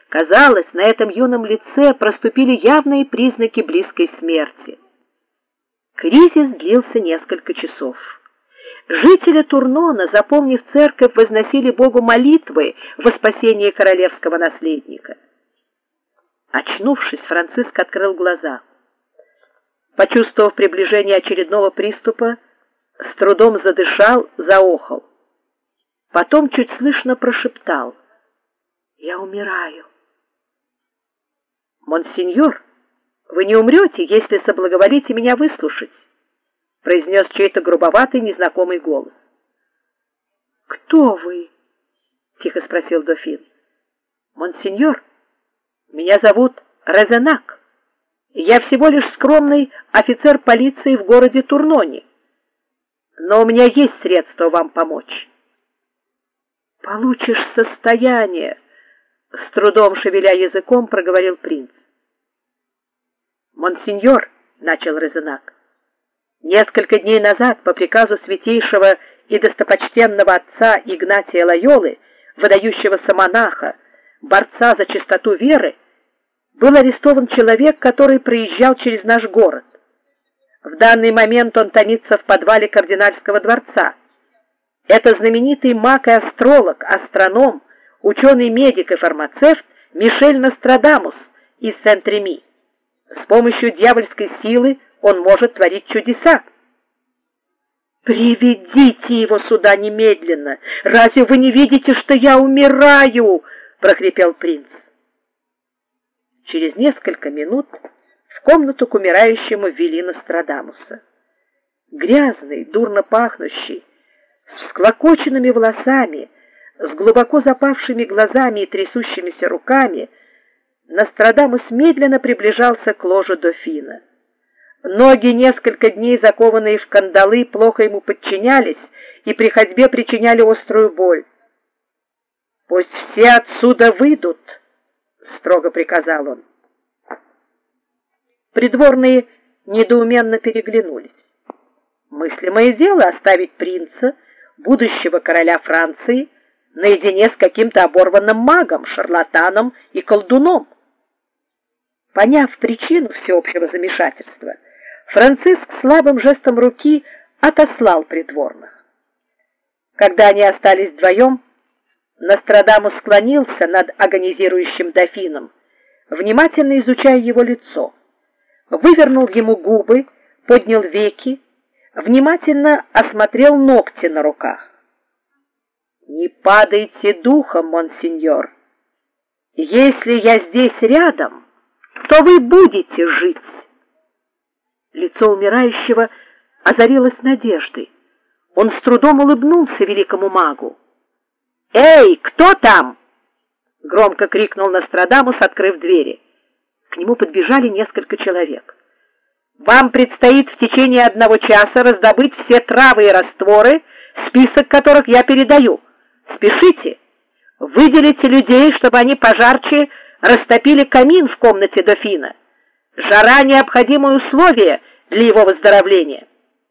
Казалось, на этом юном лице проступили явные признаки близкой смерти. Кризис длился несколько часов. Жители Турнона, заполнив церковь, возносили Богу молитвы во спасение королевского наследника. Очнувшись, Франциск открыл глаза. Почувствовав приближение очередного приступа, с трудом задышал, заохал. Потом чуть слышно прошептал: «Я умираю». «Монсеньор, вы не умрете, если соблаговолите меня выслушать», произнес чей-то грубоватый незнакомый голос. «Кто вы?» — тихо спросил дофин. «Монсеньор, меня зовут Резенак. Я всего лишь скромный офицер полиции в городе Турноне. Но у меня есть средства вам помочь». «Получишь состояние», — с трудом шевеля языком проговорил принц. «Монсеньор», — начал Резенак, — «несколько дней назад по приказу святейшего и достопочтенного отца Игнатия Лойолы, выдающегося монаха, борца за чистоту веры, был арестован человек, который проезжал через наш город. В данный момент он томится в подвале кардинальского дворца. Это знаменитый маг и астролог, астроном, ученый-медик и фармацевт Мишель Нострадамус из Сент-Реми. С помощью дьявольской силы он может творить чудеса». «Приведите его сюда немедленно! Разве вы не видите, что я умираю?» — прохрипел принц. Через несколько минут в комнату к умирающему ввели Нострадамуса. Грязный, дурно пахнущий, с всклокоченными волосами, с глубоко запавшими глазами и трясущимися руками, Нострадамус медленно приближался к ложу дофина. Ноги, несколько дней закованные в кандалы, плохо ему подчинялись и при ходьбе причиняли острую боль. «Пусть все отсюда выйдут», — строго приказал он. Придворные недоуменно переглянулись. Мыслимое дело оставить принца, будущего короля Франции, наедине с каким-то оборванным магом, шарлатаном и колдуном. Поняв причину всеобщего замешательства, Франциск слабым жестом руки отослал придворных. Когда они остались вдвоем, Нострадамус склонился над агонизирующим дофином, внимательно изучая его лицо, вывернул ему губы, поднял веки, внимательно осмотрел ногти на руках. «Не падайте духом, монсеньор. Если я здесь рядом, то вы будете жить». Лицо умирающего озарилось надеждой. Он с трудом улыбнулся великому магу. «Эй, кто там?» — громко крикнул Нострадамус, открыв двери. К нему подбежали несколько человек. «Вам предстоит в течение 1 часа раздобыть все травы и растворы, список которых я передаю. Спешите! Выделите людей, чтобы они пожарче растопили камин в комнате дофина. Жара — необходимое условие для его выздоровления».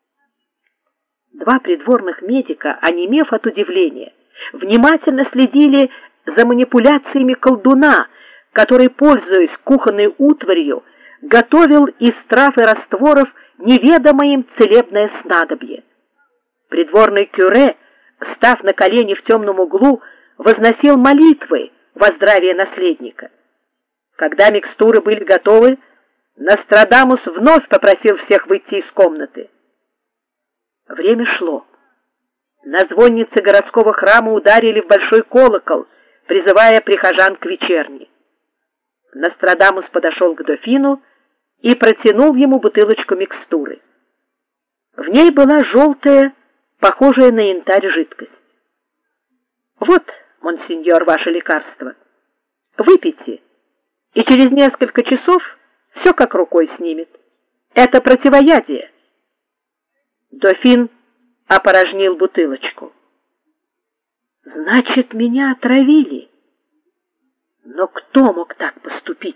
Два придворных медика, онемев от удивления, внимательно следили за манипуляциями колдуна, который, пользуясь кухонной утварью, готовил из трав и растворов неведомое им целебное снадобье. Придворный кюре, став на колени в темном углу, возносил молитвы во здравие наследника. Когда микстуры были готовы, Нострадамус вновь попросил всех выйти из комнаты. Время шло. На звоннице городского храма ударили в большой колокол, призывая прихожан к вечерне. Нострадамус подошел к дофину и протянул ему бутылочку микстуры. В ней была желтая, похожая на янтарь жидкость. «Вот, монсеньор, ваше лекарство. Выпейте, и через несколько часов все как рукой снимет. Это противоядие». Дофин опорожнил бутылочку. «Значит, меня отравили. Но кто мог так поступить?»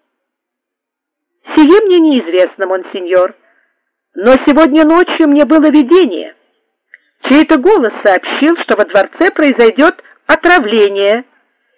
«Сие мне неизвестно, монсеньор, но сегодня ночью мне было видение. Чей-то голос сообщил, что во дворце произойдет отравление».